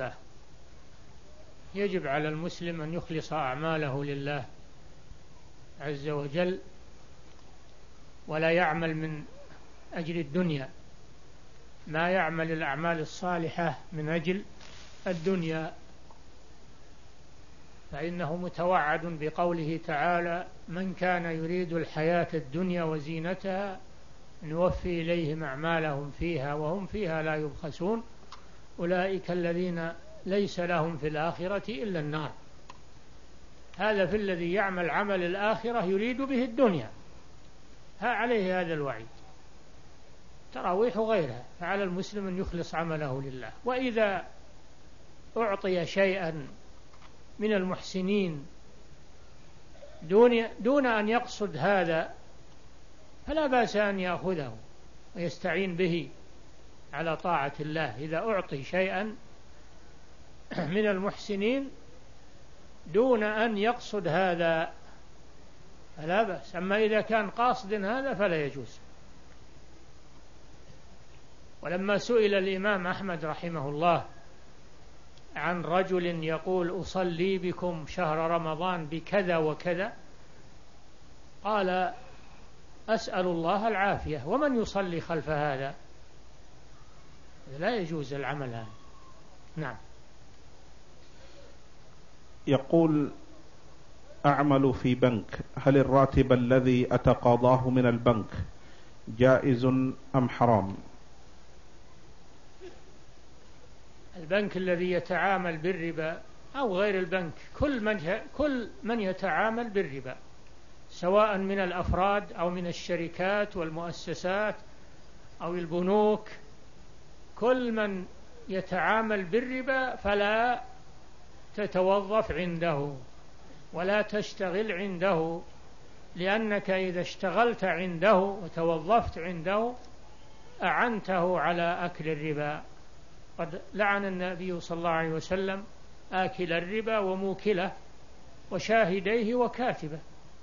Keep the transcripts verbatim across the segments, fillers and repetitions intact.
لله. يجب على المسلم أن يخلص أعماله لله عز وجل، ولا يعمل من أجل الدنيا، ما يعمل الأعمال الصالحة من أجل الدنيا، فإنه متوعد بقوله تعالى: من كان يريد الحياة الدنيا وزينتها نوفي إليهم أعمالهم فيها وهم فيها لا يبخسون أولئك الذين ليس لهم في الآخرة إلا النار. هذا في الذي يعمل عمل الآخرة يريد به الدنيا، ها عليه هذا الوعيد. تراويح غيرها، فعلى المسلم أن يخلص عمله لله. وإذا أعطي شيئا من المحسنين دون, دون أن يقصد هذا فلا بأس أن يأخذه ويستعين به على طاعة الله. إذا أعطي شيئا من المحسنين دون أن يقصد هذا فلا بأس، أما إذا كان قاصد هذا فلا يجوز. ولما سئل الإمام أحمد رحمه الله عن رجل يقول: أصلي بكم شهر رمضان بكذا وكذا، قال: أسأل الله العافية، ومن يصلي خلف هذا؟ لا يجوز العمل هذا. نعم. يقول: أعمل في بنك، هل الراتب الذي أتقاضاه من البنك جائز أم حرام؟ البنك الذي يتعامل بالربا أو غير البنك، كل من كل من يتعامل بالربا، سواء من الأفراد أو من الشركات والمؤسسات أو البنوك، كل من يتعامل بالربا فلا تتوظف عنده ولا تشتغل عنده، لأنك إذا اشتغلت عنده وتوظفت عنده أعنته على أكل الربا. قد لعن النبي صلى الله عليه وسلم آكل الربا وموكله وشاهديه وكاتبه.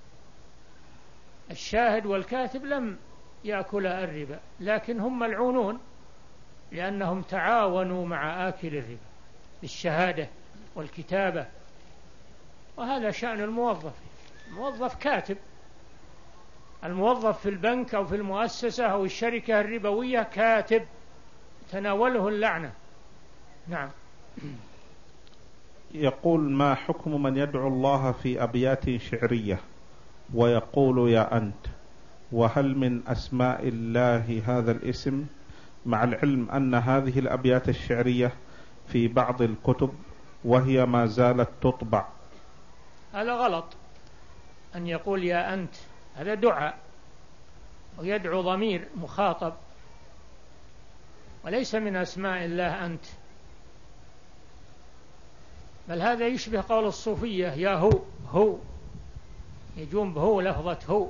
الشاهد والكاتب لم يأكلا الربا، لكن هم ملعونون لأنهم تعاونوا مع آكل الربا بالشهادة والكتابة. وهذا شأن الموظف. الموظف كاتب، الموظف في البنك أو في المؤسسة أو الشركة الربوية كاتب، تناوله اللعنة. نعم. يقول: ما حكم من يدعو الله في أبيات شعرية ويقول يا أنت؟ وهل من أسماء الله هذا الاسم، مع العلم أن هذه الأبيات الشعرية في بعض الكتب وهي ما زالت تطبع؟ هذا غلط أن يقول يا أنت، هذا دعاء ويدعو ضمير مخاطب، وليس من أسماء الله أنت، بل هذا يشبه قول الصوفية يا هو، هو يجون بهو لفظة هو،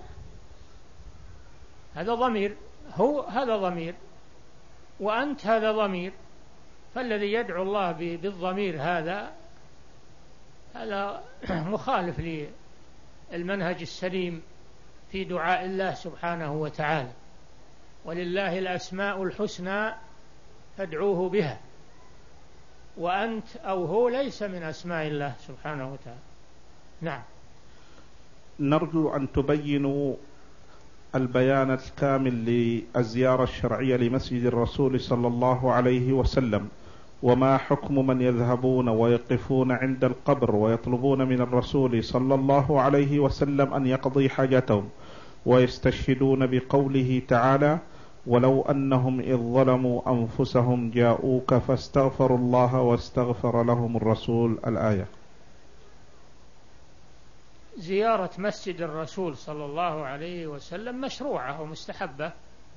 هذا ضمير، هو هذا ضمير، وأنت هذا ضمير، فالذي يدعو الله بالضمير هذا هذا مخالف للمنهج السليم في دعاء الله سبحانه وتعالى. ولله الأسماء الحسنى فادعوه بها، وأنت أو هو ليس من أسماء الله سبحانه وتعالى. نعم. نرجو أن تبينوا البيان الكامل للزيارة الشرعية لمسجد الرسول صلى الله عليه وسلم، وما حكم من يذهبون ويقفون عند القبر ويطلبون من الرسول صلى الله عليه وسلم أن يقضي حاجتهم، ويستشهدون بقوله تعالى: ولو أنهم إذ ظلموا أنفسهم جاءوك فاستغفروا الله واستغفر لهم الرسول، الآية. زيارة مسجد الرسول صلى الله عليه وسلم مشروعة ومستحبة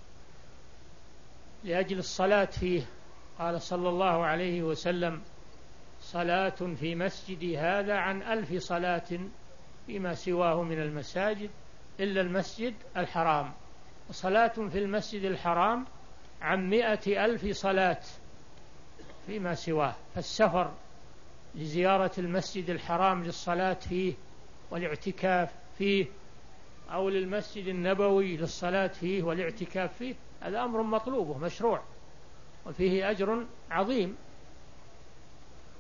لأجل الصلاة فيه. قال صلى الله عليه وسلم: صلاة في مسجدي هذا عن ألف صلاة فيما سواه من المساجد إلا المسجد الحرام، وصلاة في المسجد الحرام عن مئة ألف صلاة فيما سواه. فالسفر لزيارة المسجد الحرام للصلاة فيه والاعتكاف فيه، أو للمسجد النبوي للصلاة فيه والاعتكاف فيه، هذا أمر مطلوب ومشروع وفيه أجر عظيم.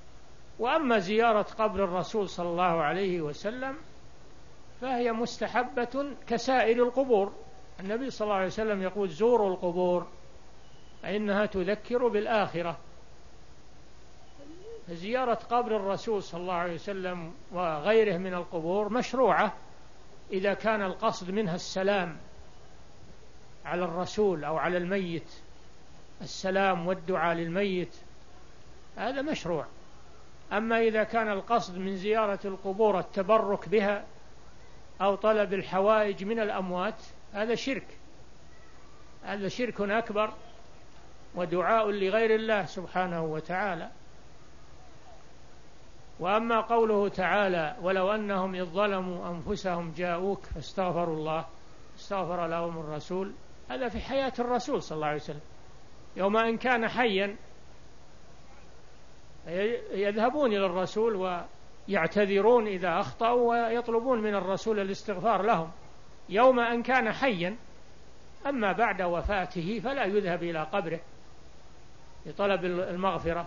وأما زيارة قبر الرسول صلى الله عليه وسلم فهي مستحبة كسائر القبور. النبي صلى الله عليه وسلم يقول زوروا القبور فإنها تذكر بالآخرة. زيارة قبر الرسول صلى الله عليه وسلم وغيره من القبور مشروعة إذا كان القصد منها السلام على الرسول أو على الميت، السلام والدعاء للميت، هذا مشروع. أما إذا كان القصد من زيارة القبور التبرك بها أو طلب الحوائج من الأموات، هذا شرك، هذا شرك أكبر ودعاء لغير الله سبحانه وتعالى. وأما قوله تعالى ولو أنهم إذ ظلموا أنفسهم جاءوك فاستغفروا الله استغفر لهم الرسول، هذا في حياة الرسول صلى الله عليه وسلم، يوم أن كان حيا يذهبون إلى الرسول ويعتذرون إذا أخطأوا ويطلبون من الرسول الاستغفار لهم يوم أن كان حيا. أما بعد وفاته فلا يذهب إلى قبره لطلب المغفرة،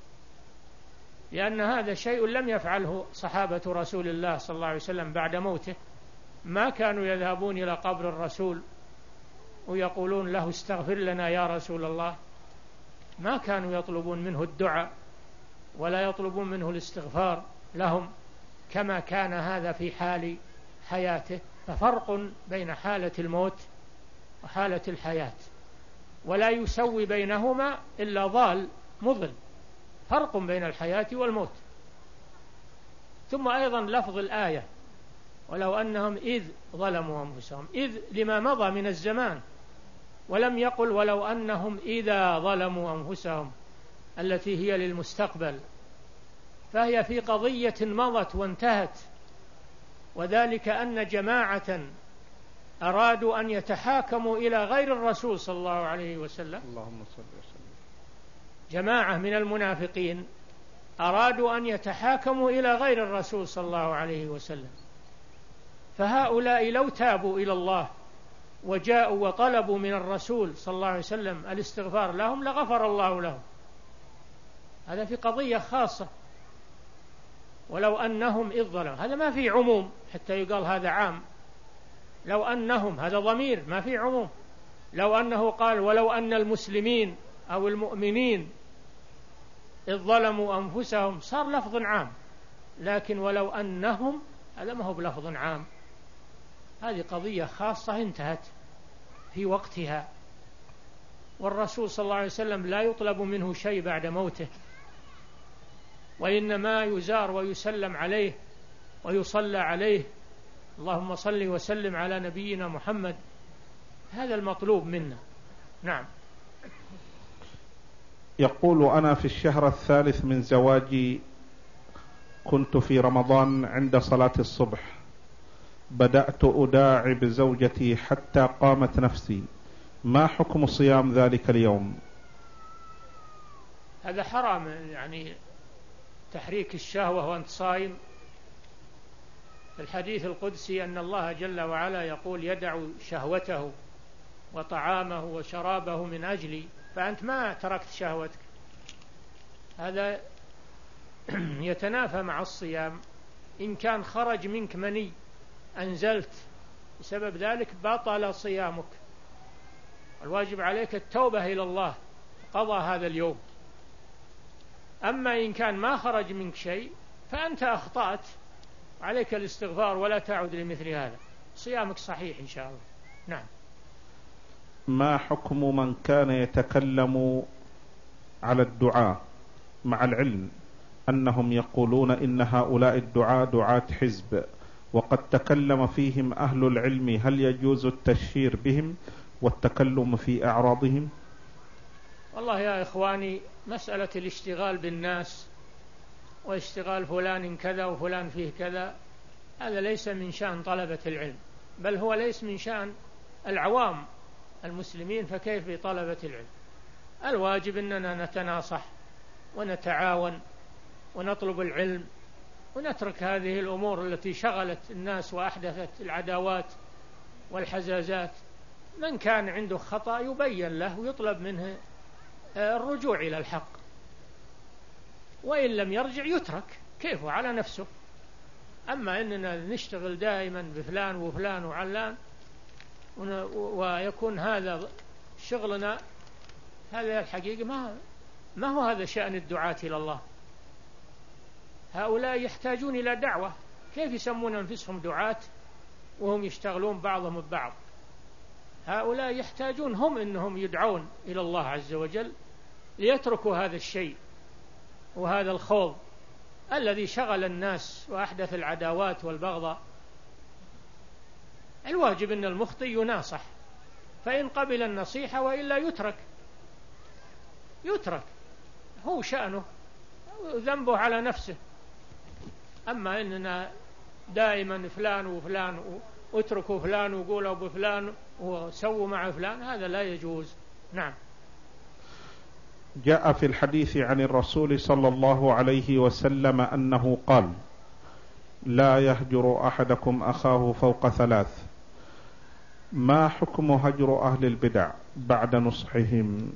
لأن هذا شيء لم يفعله صحابة رسول الله صلى الله عليه وسلم بعد موته. ما كانوا يذهبون إلى قبر الرسول ويقولون له استغفر لنا يا رسول الله، ما كانوا يطلبون منه الدعاء ولا يطلبون منه الاستغفار لهم كما كان هذا في حال حياته. ففرق بين حالة الموت وحالة الحياة، ولا يسوي بينهما إلا ضال مضل، فرق بين الحياة والموت. ثم أيضا لفظ الآية ولو أنهم إذ ظلموا أنفسهم، إذ لما مضى من الزمان، ولم يقل ولو أنهم إذا ظلموا أنفسهم التي هي للمستقبل، فهي في قضية مضت وانتهت، وذلك أن جماعة أرادوا أن يتحاكموا إلى غير الرسول صلى الله عليه وسلم. اللهم صل وسلم. جماعة من المنافقين أرادوا أن يتحاكموا إلى غير الرسول صلى الله عليه وسلم، فهؤلاء لو تابوا إلى الله وجاءوا وطلبوا من الرسول صلى الله عليه وسلم الاستغفار لهم لغفر الله لهم. هذا في قضية خاصة. ولو أنهم إذ ظلموا، هذا ما في عموم حتى يقال هذا عام. لو أنهم هذا ضمير ما في عموم. لو أنه قال ولو أن المسلمين أو المؤمنين إذ ظلموا أنفسهم صار لفظ عام، لكن ولو أنهم هذا ما هو بلفظ عام، هذه قضية خاصة انتهت في وقتها. والرسول صلى الله عليه وسلم لا يطلب منه شيء بعد موته، وإنما يزار ويسلم عليه ويصلى عليه، اللهم صل وسلم على نبينا محمد، هذا المطلوب منا. نعم. يقول أنا في الشهر الثالث من زواجي كنت في رمضان عند صلاة الصبح بدأت أداعب زوجتي حتى قامت نفسي، ما حكم صيام ذلك اليوم؟ هذا حرام، يعني تحريك الشهوة وأنت صائم. في الحديث القدسي أن الله جل وعلا يقول يدع شهوته وطعامه وشرابه من أجلي، فأنت ما تركت شهوتك، هذا يتنافى مع الصيام. إن كان خرج منك مني أنزلت بسبب ذلك بطل صيامك، الواجب عليك التوبة إلى الله قضى هذا اليوم. أما إن كان ما خرج منك شيء فأنت أخطأت، عليك الاستغفار ولا تعود لمثل هذا، صيامك صحيح إن شاء الله. نعم. ما حكم من كان يتكلم على الدعاء مع العلم أنهم يقولون إن هؤلاء الدعاء دعاة حزب وقد تكلم فيهم أهل العلم، هل يجوز التشهير بهم والتكلم في أعراضهم؟ والله يا إخواني، مسألة الاشتغال بالناس واشتغال فلان كذا وفلان فيه كذا، هذا ليس من شأن طلبة العلم، بل هو ليس من شأن العوام المسلمين، فكيف بطلبة العلم؟ الواجب أننا نتناصح ونتعاون ونطلب العلم ونترك هذه الأمور التي شغلت الناس وأحدثت العداوات والحزازات. من كان عنده خطأ يبين له ويطلب منه الرجوع إلى الحق. وإن لم يرجع يترك كيفه على نفسه. أما أننا نشتغل دائما بفلان وفلان وعلان ويكون هذا شغلنا، هذا الحقيقة ما ما هو هذا شأن الدعاة إلى الله. هؤلاء يحتاجون إلى دعوة، كيف يسمون أنفسهم دعاة وهم يشتغلون بعضهم ببعض؟ هؤلاء يحتاجون هم أنهم يدعون إلى الله عز وجل ليتركوا هذا الشيء وهذا الخوض الذي شغل الناس وأحدث العداوات والبغضاء. الواجب أن المخطئ يناصح، فإن قبل النصيحة وإلا يترك يترك هو شأنه، ذنبه على نفسه. أما إننا دائما فلان وفلان واتركوا فلان وقولوا بفلان وسووا مع فلان، هذا لا يجوز. نعم. جاء في الحديث عن الرسول صلى الله عليه وسلم أنه قال: لا يهجر أحدكم أخاه فوق ثلاث. ما حكم هجر أهل البدع بعد نصحهم؟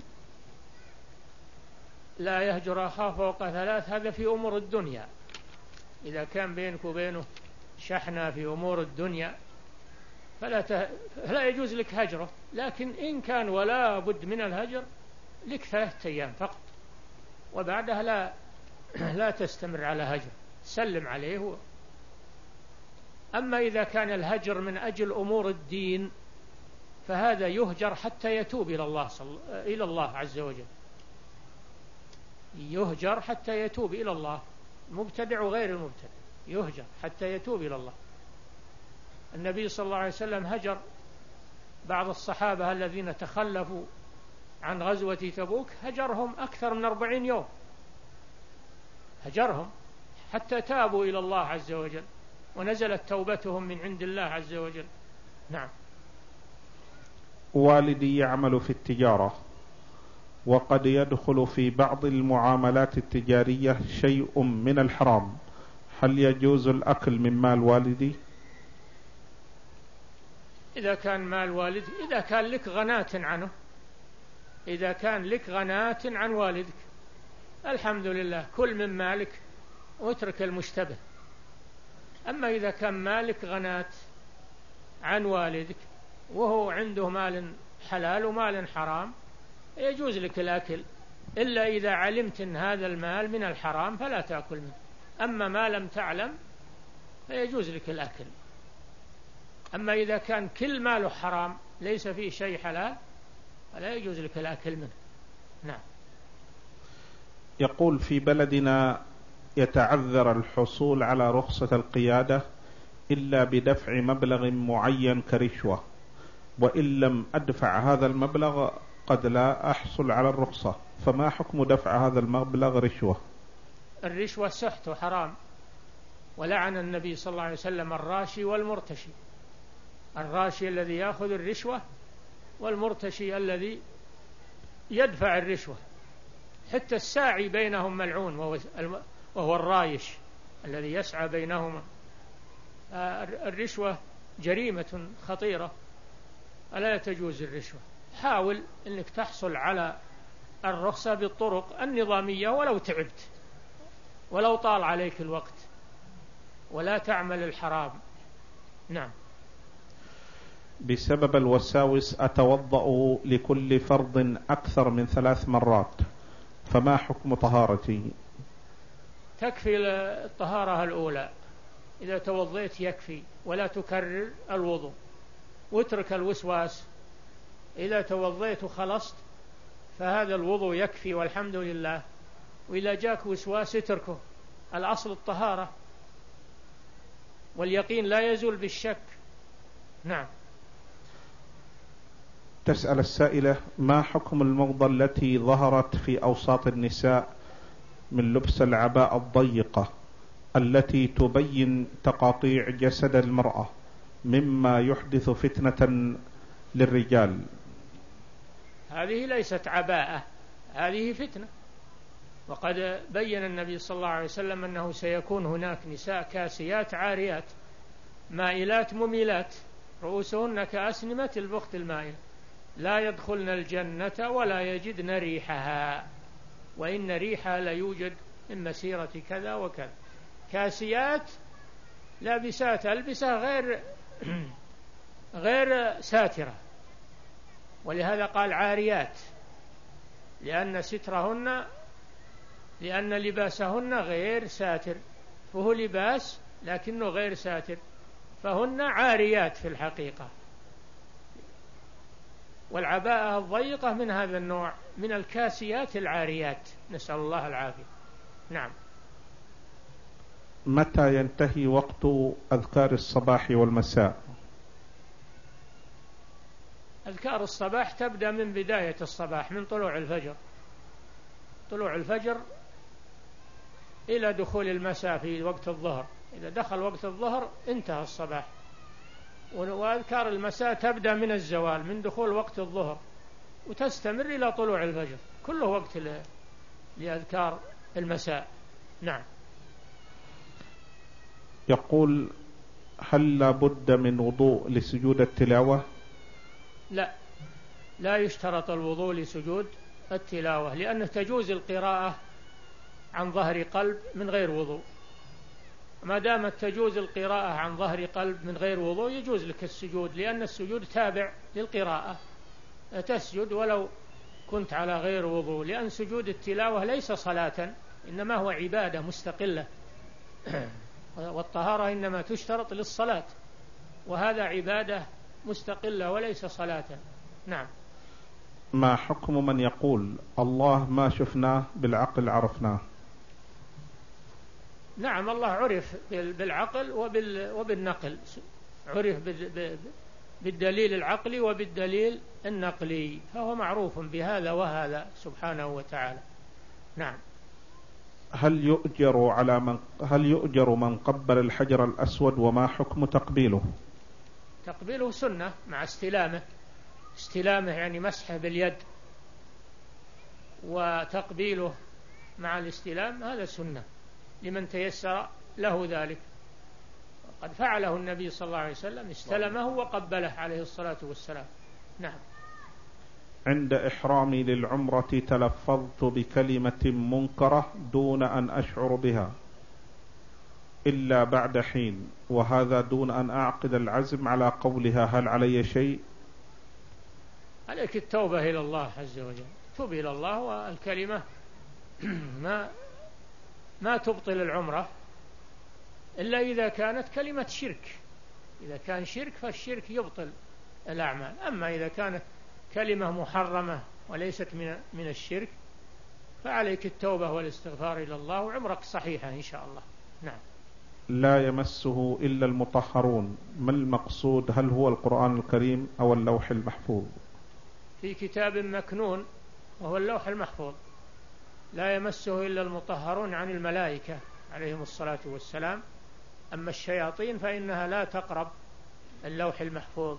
لا يهجر أخاه فوق ثلاث، هذا في أمور الدنيا. إذا كان بينك وبينه شحنة في أمور الدنيا فلا, ته... فلا يجوز لك هجره. لكن إن كان ولا بد من الهجر لك ثلاثة أيام فقط، وبعدها لا لا تستمر على هجر، سلم عليه هو. أما إذا كان الهجر من أجل أمور الدين فهذا يهجر حتى يتوب إلى الله صل... إلى الله عز وجل، يهجر حتى يتوب إلى الله. مبتدع وغير المبتدع يهجر حتى يتوب إلى الله. النبي صلى الله عليه وسلم هجر بعض الصحابة الذين تخلفوا عن غزوة تبوك، هجرهم أكثر من أربعين يوم، هجرهم حتى تابوا إلى الله عز وجل ونزلت توبتهم من عند الله عز وجل. نعم. والدي يعمل في التجارة وقد يدخل في بعض المعاملات التجارية شيء من الحرام، هل يجوز الأكل من مال والدي؟ إذا كان مال والدك، إذا كان لك غناة عنه، إذا كان لك غناة عن والدك الحمد لله، كل من مالك واترك المشتبه. أما إذا كان مالك غناة عن والدك وهو عنده مال حلال ومال حرام يجوز لك الأكل، إلا إذا علمت أن هذا المال من الحرام فلا تأكل منه. أما ما لم تعلم فيجوز لك الأكل. أما إذا كان كل ماله حرام ليس فيه شيء حلال فلا يجوز لك الأكل منه. نعم. يقول: في بلدنا يتعذر الحصول على رخصة القيادة إلا بدفع مبلغ معين كرشوة، وإن لم أدفع هذا المبلغ قد لا أحصل على الرخصة، فما حكم دفع هذا المبلغ رشوة؟ الرشوة سحت حرام، ولعن النبي صلى الله عليه وسلم الراشي والمرتشي. الراشي الذي يأخذ الرشوة، والمرتشي الذي يدفع الرشوة. حتى الساعي بينهم ملعون وهو الرايش الذي يسعى بينهما. الرشوة جريمة خطيرة، ألا تجوز الرشوة. حاول أنك تحصل على الرخصة بالطرق النظامية ولو تعبت ولو طال عليك الوقت، ولا تعمل الحرام. نعم. بسبب الوساوس أتوضأ لكل فرض أكثر من ثلاث مرات، فما حكم طهارتي؟ تكفي الطهارة الأولى، إذا توضيت يكفي، ولا تكرر الوضوء، واترك الوسواس. إذا توضيت وخلصت فهذا الوضوء يكفي والحمد لله، وإذا جاك وسواس اتركه. الأصل الطهارة، واليقين لا يزول بالشك. نعم. تسأل السائلة: ما حكم الموضة التي ظهرت في أوساط النساء من لبس العباءة الضيقة التي تبين تقاطيع جسد المرأة مما يحدث فتنة للرجال؟ هذه ليست عباءة، هذه فتنة. وقد بين النبي صلى الله عليه وسلم أنه سيكون هناك نساء كاسيات عاريات مائلات مميلات رؤوسهن كأسنمة البخت المائل لا يدخلن الجنة ولا يجدن ريحها، وإن ريحها لا يوجد من مسيرة كذا وكذا. كاسيات لابسات ألبسة غير غير ساترة، ولهذا قال عاريات، لأن سترهن لأن لباسهن غير ساتر، فهو لباس لكنه غير ساتر، فهن عاريات في الحقيقة. والعباءة الضيقة من هذا النوع، من الكاسيات العاريات، نسأل الله العافية. نعم. متى ينتهي وقت أذكار الصباح والمساء؟ أذكار الصباح تبدأ من بداية الصباح، من طلوع الفجر، طلوع الفجر إلى دخول المساء في وقت الظهر. إذا دخل وقت الظهر انتهى الصباح. وأذكار المساء تبدأ من الزوال، من دخول وقت الظهر، وتستمر إلى طلوع الفجر، كله وقت لأذكار المساء. نعم. يقول: هل لا بد من وضوء لسجود التلاوة؟ لا، لا يشترط الوضوء لسجود التلاوة، لأنه تجوز القراءة عن ظهر قلب من غير وضوء. ما دامت تجوز القراءة عن ظهر قلب من غير وضوء يجوز لك السجود، لأن السجود تابع للقراءة، تسجد ولو كنت على غير وضوء، لأن سجود التلاوة ليس صلاة، إنما هو عبادة مستقلة والطهارة إنما تشترط للصلاة، وهذا عبادة مستقلة وليس صلاة. نعم. ما حكم من يقول الله ما شفناه بالعقل عرفناه؟ نعم، الله عرف بالعقل وبالنقل، عرف بالدليل العقلي وبالدليل النقلي، فهو معروف بهذا وهذا سبحانه وتعالى. نعم. هل يؤجر على من هل يؤجر من قبل الحجر الأسود، وما حكم تقبيله؟ تقبيله سنة مع استلامه، استلامه يعني مسحه باليد، وتقبيله مع الاستلام هذا سنة لمن تيسر له ذلك. قد فعله النبي صلى الله عليه وسلم، استلمه وقبله عليه الصلاة والسلام. نعم. عند إحرامي للعمرة تلفظت بكلمة منكرة دون أن أشعر بها إلا بعد حين، وهذا دون أن أعقد العزم على قولها، هل علي شيء؟ عليك التوبة إلى الله عز وجل، توب إلى الله، والكلمة ما ما تبطل العمرة إلا إذا كانت كلمة شرك. إذا كان شرك فالشرك يبطل الأعمال، أما إذا كانت كلمة محرمة وليست من من الشرك فعليك التوبة والاستغفار إلى الله، وعمرك صحيحة إن شاء الله. نعم. لا يمسه إلا المطهرون، ما المقصود؟ هل هو القرآن الكريم أو اللوح المحفوظ؟ في كتاب مكنون وهو اللوح المحفوظ. لا يمسه إلا المطهرون عن الملائكة عليهم الصلاة والسلام، أما الشياطين فإنها لا تقرب اللوح المحفوظ،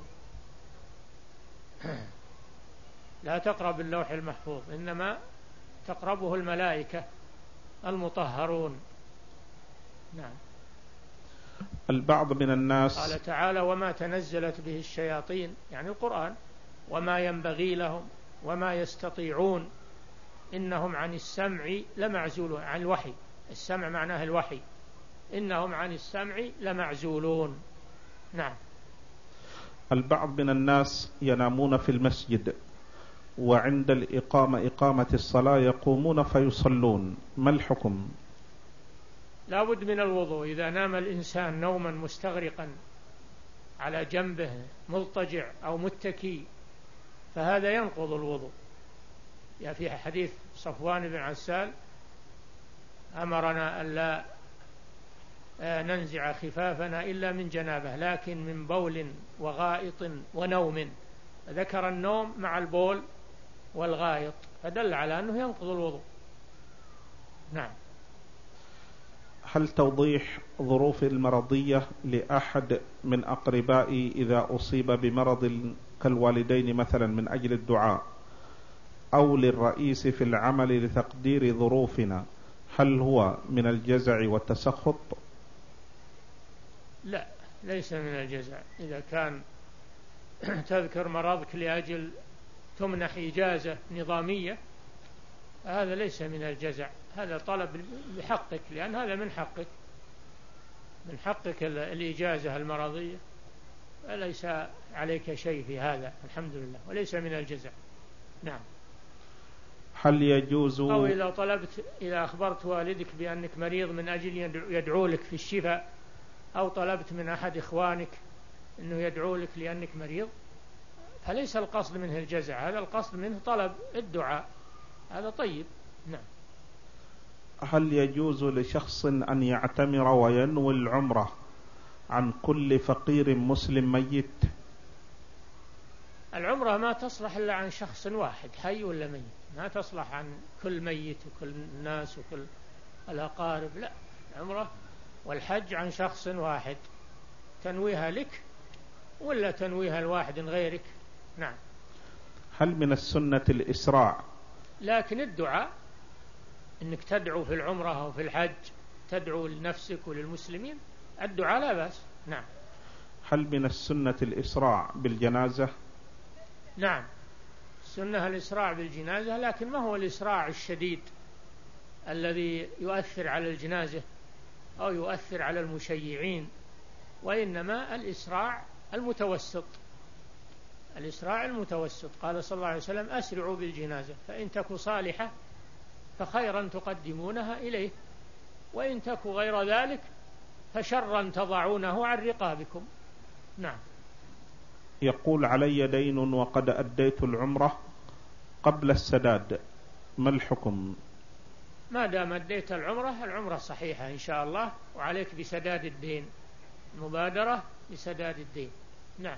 لا تقرب اللوح المحفوظ، إنما تقربه الملائكة المطهرون. نعم. البعض من الناس قال تعالى: وما تنزلت به الشياطين، يعني القرآن، وما ينبغي لهم وما يستطيعون إنهم عن السمع لمعزولون. عن الوحي، السمع معناه الوحي، إنهم عن السمع لمعزولون. نعم. البعض من الناس ينامون في المسجد، وعند الإقامة إقامة الصلاة يقومون فيصلون، ما الحكم؟ لا بد من الوضوء. إذا نام الإنسان نوما مستغرقا على جنبه مضطجع أو متكي فهذا ينقض الوضوء. يعني في حديث صفوان بن عسال: أمرنا ألا ننزع خفافنا إلا من جنابه، لكن من بول وغائط ونوم. ذكر النوم مع البول والغائط، فدل على أنه ينقض الوضوء. نعم. هل توضيح ظروف المرضية لأحد من أقربائي إذا أصيب بمرض كالوالدين مثلا من أجل الدعاء، أو للرئيس في العمل لتقدير ظروفنا، هل هو من الجزع والتسخط؟ لا، ليس من الجزع. إذا كان تذكر مرضك لأجل تمنح إجازة نظامية هذا ليس من الجزع، هذا طلب بحقك، لأن هذا من حقك، من حقك الإجازة المرضية، فليس عليك شيء في هذا الحمد لله، وليس من الجزع. نعم. هل يجوز أو إذا طلبت، إذا أخبرت والدك بأنك مريض من أجل يدعو لك في الشفاء، أو طلبت من أحد إخوانك أنه يدعو لك لأنك مريض، فليس القصد منه الجزع، هذا القصد منه طلب الدعاء، هذا طيب. نعم. هل يجوز لشخص أن يعتمر وينوي العمرة عن كل فقير مسلم ميت؟ العمرة ما تصلح إلا عن شخص واحد حي ولا ميت، ما تصلح عن كل ميت وكل الناس وكل الأقارب، لا، العمرة والحج عن شخص واحد، تنويها لك ولا تنويها لواحد غيرك. نعم. هل من السنة الإسراع؟ لكن الدعاء، إنك تدعو في العمرة أو في الحج، تدعو لنفسك وللمسلمين، الدعاء لا بأس. نعم. هل من السنة الإسراع بالجنازة؟ نعم، السنة الإسراع بالجنازة، لكن ما هو الإسراع الشديد الذي يؤثر على الجنازة أو يؤثر على المشيعين، وإنما الإسراع المتوسط، الإسراع المتوسط. قال صلى الله عليه وسلم: أسرعوا بالجنازة فإن تك صالحة فخيرا تقدمونها إليه، وإن تك غير ذلك فشرا تضعونه عن رقابكم. نعم. يقول: علي دين وقد أديت العمرة قبل السداد، ما الحكم؟ ما دام أديت العمرة، العمرة صحيحة إن شاء الله، وعليك بسداد الدين، مبادرة بسداد الدين. نعم.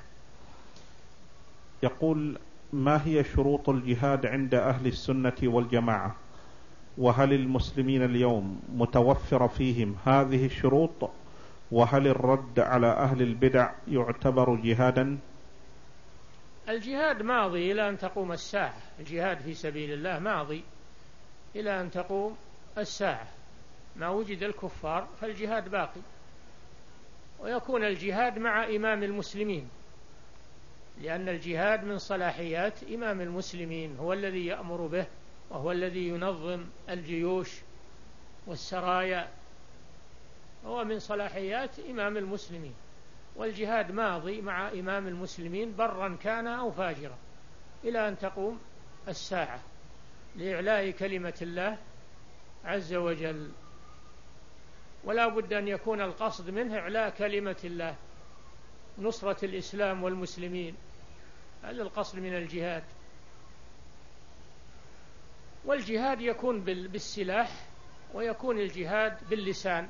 يقول: ما هي شروط الجهاد عند أهل السنة والجماعة؟ وهل المسلمين اليوم متوفر فيهم هذه الشروط؟ وهل الرد على أهل البدع يعتبر جهادا؟ الجهاد ماضي إلى أن تقوم الساعة، الجهاد في سبيل الله ماضي إلى أن تقوم الساعة، ما وجد الكفار فالجهاد باقي، ويكون الجهاد مع إمام المسلمين، لأن الجهاد من صلاحيات إمام المسلمين، هو الذي يأمر به، وهو الذي ينظم الجيوش والسرايا، هو من صلاحيات إمام المسلمين، والجهاد ماضي مع إمام المسلمين برا كان أو فاجرا إلى أن تقوم الساعة، لإعلاء كلمة الله عز وجل، ولا بد أن يكون القصد منه إعلاء كلمة الله، نصرة الإسلام والمسلمين، هذا القصد من الجهاد. والجهاد يكون بالسلاح، ويكون الجهاد باللسان،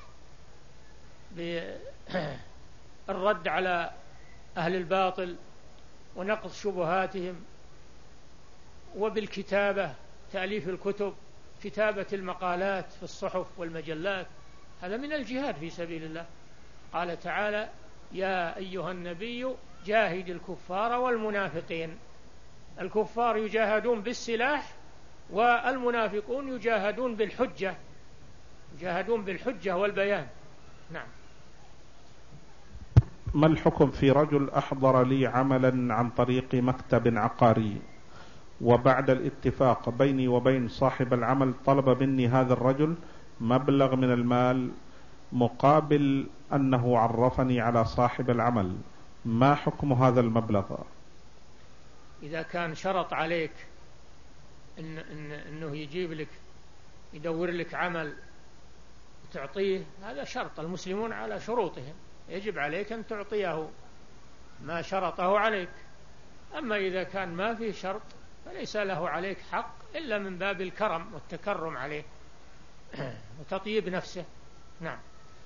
بالرد على أهل الباطل ونقض شبهاتهم، وبالكتابة، تأليف الكتب، كتابة المقالات في الصحف والمجلات، هذا من الجهاد في سبيل الله. قال تعالى: يا أيها النبي جاهد الكفار والمنافقين، الكفار يجاهدون بالسلاح، والمنافقون يجاهدون بالحجة، يجاهدون بالحجة والبيان. نعم. ما الحكم في رجل أحضر لي عملا عن طريق مكتب عقاري، وبعد الاتفاق بيني وبين صاحب العمل طلب مني هذا الرجل مبلغ من المال مقابل أنه عرفني على صاحب العمل، ما حكم هذا المبلغ؟ إذا كان شرط عليك إن إن إنه يجيب لك، يدور لك عمل وتعطيه، هذا شرط، المسلمون على شروطهم، يجب عليك أن تعطيه ما شرطه عليك. أما إذا كان ما فيه شرط فليس له عليك حق إلا من باب الكرم والتكرم عليه وتطيب نفسه. نعم.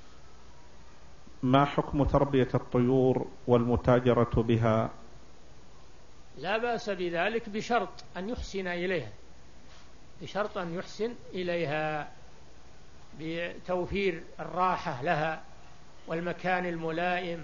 ما حكم تربية الطيور والمتاجرة بها؟ لا بأس بذلك بشرط أن يحسن إليها، بشرط أن يحسن إليها بتوفير الراحة لها والمكان الملائم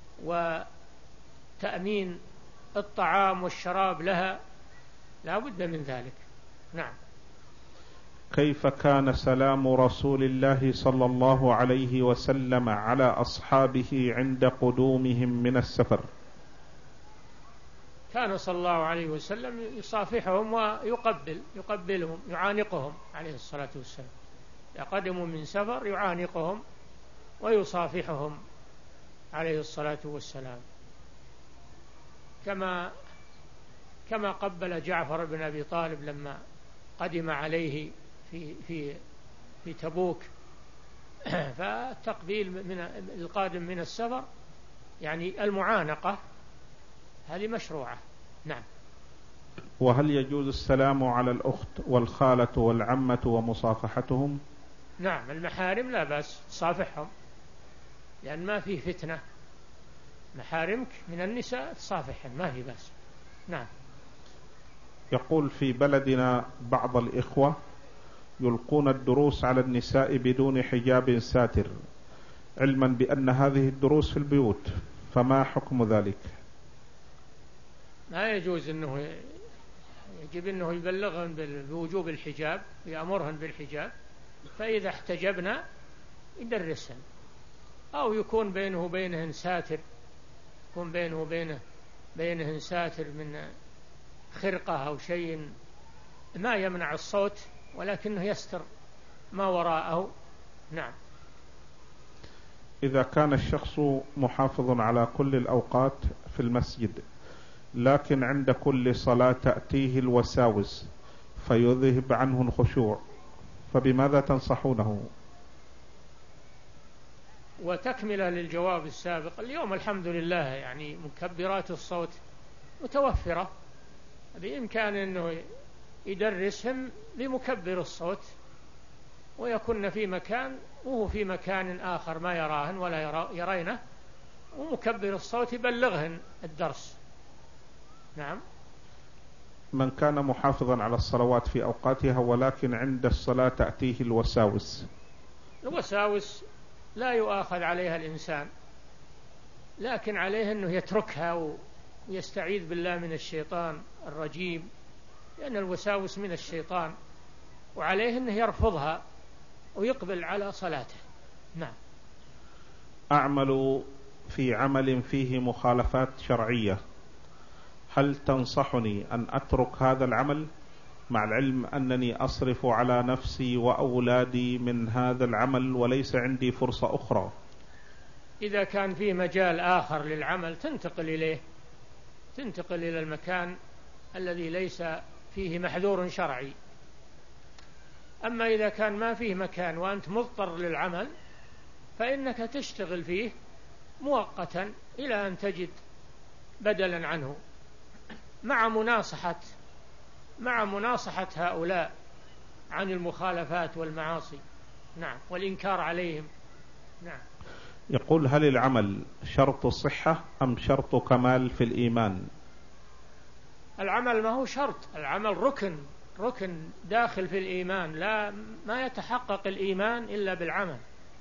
وتأمين الطعام والشراب لها، لا بد من ذلك. نعم. كيف كان سلام رسول الله صلى الله عليه وسلم على أصحابه عند قدومهم من السفر؟ كان صلى الله عليه وسلم يصافحهم ويقبل يقبلهم يعانقهم عليه الصلاة والسلام، إذا قدموا من سفر يعانقهم ويصافحهم عليه الصلاة والسلام، كما كما قبل جعفر بن أبي طالب لما قدم عليه في في في تبوك. فالتقبيل من القادم من السفر يعني المعانقة هذه مشروعة. نعم. وهل يجوز السلام على الأخت والخالة والعمة ومصافحتهم؟ نعم، المحارم لا بأس تصافحهم لأن ما فيه فتنة، محارمك من النساء تصافحهم ما في بأس. نعم. يقول في بلدنا بعض الإخوة يلقون الدروس على النساء بدون حجاب ساتر، علما بأن هذه الدروس في البيوت، فما حكم ذلك؟ ما يجوز أنه يجب أنه يبلغهن بوجوب الحجاب، يأمرهن بالحجاب، فإذا احتجبنا يدرسهن، أو يكون بينه وبينهن ساتر، يكون بينه وبينه بينهن ساتر من خرقة أو شيء ما يمنع الصوت ولكنه يستر ما وراءه. نعم. إذا كان الشخص محافظ على كل الأوقات في المسجد لكن عند كل صلاة تأتيه الوساوس فيذهب عنه الخشوع، فبماذا تنصحونه؟ وتكملة للجواب السابق، اليوم الحمد لله يعني مكبرات الصوت متوفرة، بإمكان أنه يدرسهم بمكبر الصوت، ويكون في مكان وهو في مكان آخر ما يراهن ولا يرينه، ومكبر الصوت يبلغهن الدرس. نعم. من كان محافظا على الصلوات في أوقاتها ولكن عند الصلاة تأتيه الوساوس. الوساوس لا يؤاخذ عليها الإنسان، لكن عليه أنه يتركها ويستعيذ بالله من الشيطان الرجيم، لأن الوساوس من الشيطان، وعليه أنه يرفضها ويقبل على صلاته. نعم. أعمل في عمل فيه مخالفات شرعية، هل تنصحني أن أترك هذا العمل مع العلم أنني أصرف على نفسي وأولادي من هذا العمل وليس عندي فرصة أخرى؟ إذا كان فيه مجال آخر للعمل تنتقل إليه، تنتقل إلى المكان الذي ليس فيه محذور شرعي. أما إذا كان ما فيه مكان وأنت مضطر للعمل فإنك تشتغل فيه مؤقتا إلى أن تجد بدلا عنه، مع مناصحة مع مناصحة هؤلاء عن المخالفات والمعاصي. نعم، والإنكار عليهم. نعم. يقول هل العمل شرط صحة أم شرط كمال في الإيمان؟ العمل ما هو شرط، العمل ركن ركن داخل في الإيمان، لا ما يتحقق الإيمان إلا بالعمل،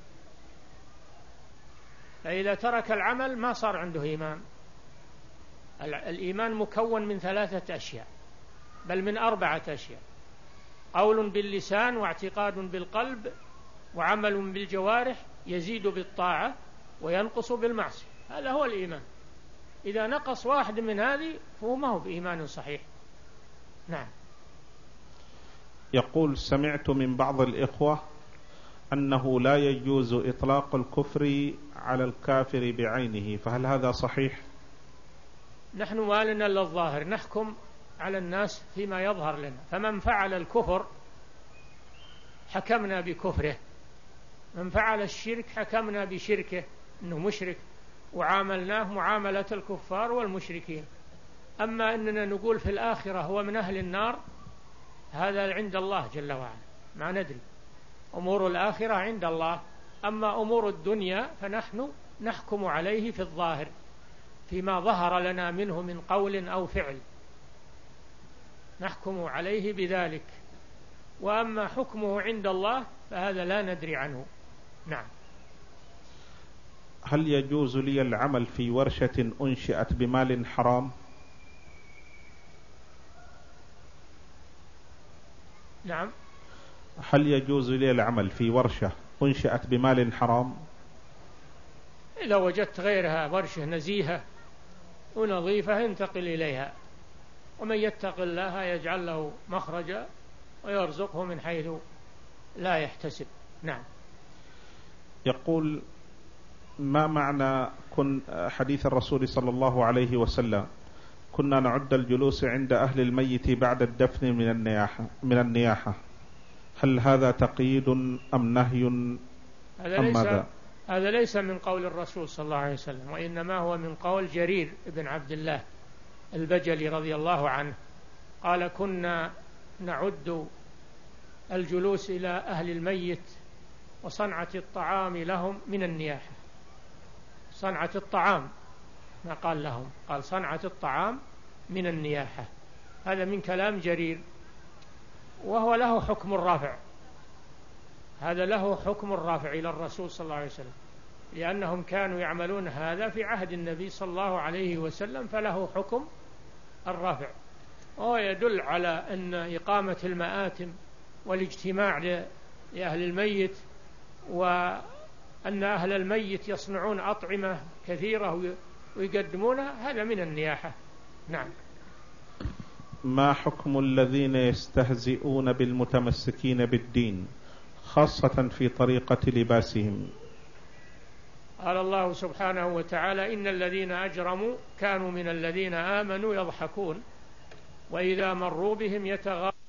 فإذا ترك العمل ما صار عنده إيمان. الإيمان مكون من ثلاثة أشياء، بل من أربعة أشياء: قول باللسان، واعتقاد بالقلب، وعمل بالجوارح يزيد بالطاعة وينقص بالمعصية. هذا هو الإيمان. إذا نقص واحد من هذه فهو ما هو بإيمان صحيح. نعم. يقول سمعت من بعض الإخوة أنه لا يجوز إطلاق الكفر على الكافر بعينه، فهل هذا صحيح؟ نحن ما لنا إلا الظاهر، نحكم على الناس فيما يظهر لنا، فمن فعل الكفر حكمنا بكفره، من فعل الشرك حكمنا بشركه أنه مشرك، وعاملناه معاملة الكفار والمشركين. أما أننا نقول في الآخرة هو من أهل النار، هذا عند الله جل وعلا، ما ندري، أمور الآخرة عند الله. أما أمور الدنيا فنحن نحكم عليه في الظاهر، فيما ظهر لنا منه من قول أو فعل نحكم عليه بذلك، وأما حكمه عند الله فهذا لا ندري عنه. نعم. هل يجوز لي العمل في ورشة أنشئت بمال حرام؟ نعم. هل يجوز لي العمل في ورشة أنشئت بمال حرام؟ إذا وجدت غيرها ورشة نزيهة ونظيفة انتقل إليها. ومن يتق الله يجعل له مخرجا ويرزقه من حيث لا يحتسب. نعم. يقول: ما معنى كن حديث الرسول صلى الله عليه وسلم: كنا نعد الجلوس عند أهل الميت بعد الدفن من النياحة من النياحة هل هذا تقييد أم نهي هذا أم ليس ماذا؟ هذا ليس من قول الرسول صلى الله عليه وسلم، وإنما هو من قول جرير بن عبد الله البجلي رضي الله عنه، قال: كنا نعد الجلوس إلى أهل الميت وصنعة الطعام لهم من النياحة. صنعة الطعام، ما قال لهم، قال صنعة الطعام من النياحة. هذا من كلام جرير، وهو له حكم الرافع، هذا له حكم الرافع إلى الرسول صلى الله عليه وسلم، لأنهم كانوا يعملون هذا في عهد النبي صلى الله عليه وسلم، فله حكم الرافع. وهو يدل على أن إقامة المآتم والاجتماع لأهل الميت، وأن أهل الميت يصنعون أطعمة كثيرة ويقدمونها، هذا من النياحة. نعم. ما حكم الذين يستهزئون بالمتمسكين بالدين خاصة في طريقة لباسهم؟ قال الله سبحانه وتعالى: إن الذين أجرموا كانوا من الذين آمنوا يضحكون وإذا مروا بهم يتغامزون